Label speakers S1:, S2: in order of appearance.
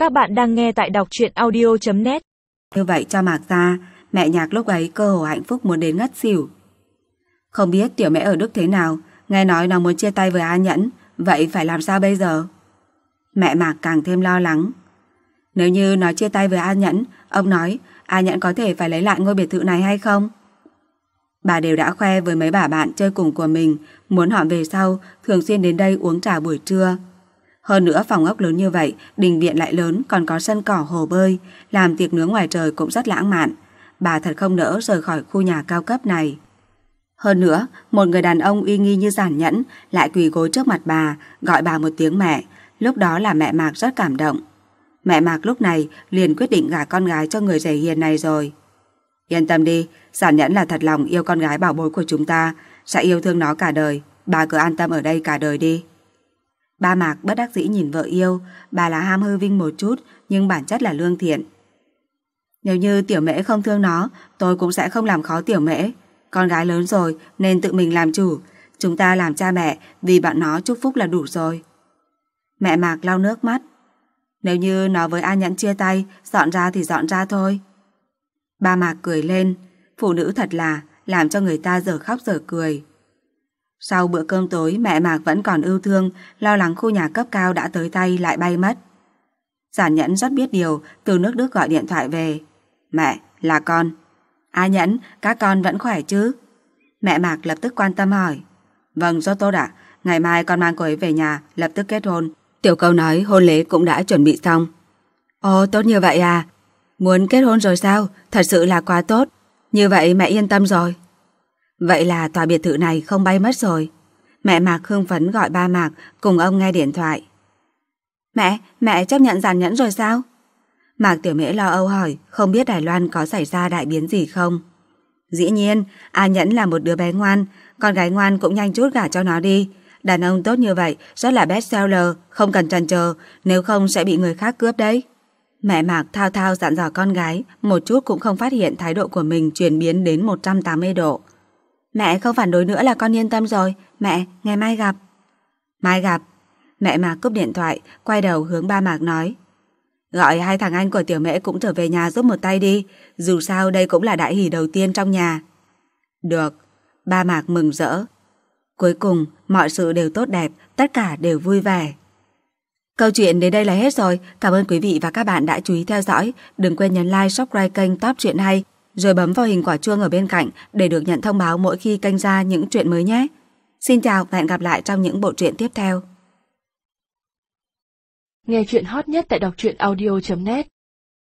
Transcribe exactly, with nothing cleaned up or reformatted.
S1: Các bạn đang nghe tại đọc truyện audio chấm net.
S2: Như vậy cho Mạc ra, mẹ Nhạc lúc ấy cơ hồ hạnh phúc muốn đến ngất xỉu. Không biết tiểu mẹ ở Đức thế nào, nghe nói nó muốn chia tay với A Nhẫn, vậy phải làm sao bây giờ? Mẹ Mạc càng thêm lo lắng. Nếu như nó chia tay với A Nhẫn, ông nói A Nhẫn có thể phải lấy lại ngôi biệt thự này hay không? Bà đều đã khoe với mấy bà bạn chơi cùng của mình, muốn họ về sau thường xuyên đến đây uống trà buổi trưa. Hơn nữa phòng ốc lớn như vậy, đình viện lại lớn, còn có sân cỏ hồ bơi, làm tiệc nướng ngoài trời cũng rất lãng mạn. Bà thật không nỡ rời khỏi khu nhà cao cấp này. Hơn nữa, một người đàn ông uy nghi như Giản Nhẫn lại quỳ gối trước mặt bà, gọi bà một tiếng mẹ. Lúc đó là mẹ Mạc rất cảm động. Mẹ Mạc lúc này liền quyết định gả con gái cho người rể hiền này rồi. Yên tâm đi, Giản Nhẫn là thật lòng yêu con gái bảo bối của chúng ta, sẽ yêu thương nó cả đời. Bà cứ an tâm ở đây cả đời đi. Ba Mạc bất đắc dĩ nhìn vợ yêu, bà là ham hư vinh một chút nhưng bản chất là lương thiện. Nếu như tiểu mễ không thương nó, tôi cũng sẽ không làm khó tiểu mễ. Con gái lớn rồi nên tự mình làm chủ, chúng ta làm cha mẹ vì bạn nó chúc phúc là đủ rồi. Mẹ Mạc lau nước mắt. Nếu như nó với A Nhẫn chia tay, dọn ra thì dọn ra thôi. Ba Mạc cười lên, phụ nữ thật là làm cho người ta dở khóc dở cười. Sau bữa cơm tối, mẹ Mạc vẫn còn ưu thương, lo lắng khu nhà cấp cao đã tới tay lại bay mất. Giản Nhẫn rất biết điều, từ nước Đức gọi điện thoại về. Mẹ, là con. A Nhẫn, các con vẫn khỏe chứ? Mẹ Mạc lập tức quan tâm hỏi. Vâng, rất tốt ạ. Ngày mai con mang cô ấy về nhà, lập tức kết hôn. Tiểu Câu nói hôn lễ cũng đã chuẩn bị xong. Ồ, tốt như vậy à? Muốn kết hôn rồi sao? Thật sự là quá tốt. Như vậy mẹ yên tâm rồi. Vậy là tòa biệt thự này không bay mất rồi. Mẹ Mạc hưng phấn gọi ba Mạc cùng ông nghe điện thoại. Mẹ, mẹ chấp nhận Giản Nhẫn rồi sao? Mạc Tiểu Mễ lo âu hỏi, không biết Đài Loan có xảy ra đại biến gì không? Dĩ nhiên, A Nhẫn là một đứa bé ngoan, con gái ngoan cũng nhanh chút gả cho nó đi. Đàn ông tốt như vậy, rất là best seller, không cần chần chờ, nếu không sẽ bị người khác cướp đấy. Mẹ Mạc thao thao dặn dò con gái, một chút cũng không phát hiện thái độ của mình chuyển biến đến một trăm tám mươi độ. Mẹ không phản đối nữa là con yên tâm rồi. Mẹ, ngày mai gặp. Mai gặp. Mẹ Mạc cúp điện thoại, quay đầu hướng ba Mạc nói. Gọi hai thằng anh của Tiểu Mễ cũng trở về nhà giúp một tay đi. Dù sao đây cũng là đại hỷ đầu tiên trong nhà. Được. Ba Mạc mừng rỡ. Cuối cùng, mọi sự đều tốt đẹp, tất cả đều vui vẻ. Câu chuyện đến đây là hết rồi. Cảm ơn quý vị và các bạn đã chú ý theo dõi. Đừng quên nhấn like, subscribe kênh Top Truyện Hay, rồi bấm vào hình quả chuông ở bên cạnh để được nhận thông báo mỗi khi kênh ra những chuyện mới nhé. Xin chào và hẹn gặp lại trong những bộ truyện tiếp theo.
S1: Nghe chuyện hot nhất tại đọc truyện audio chấm net.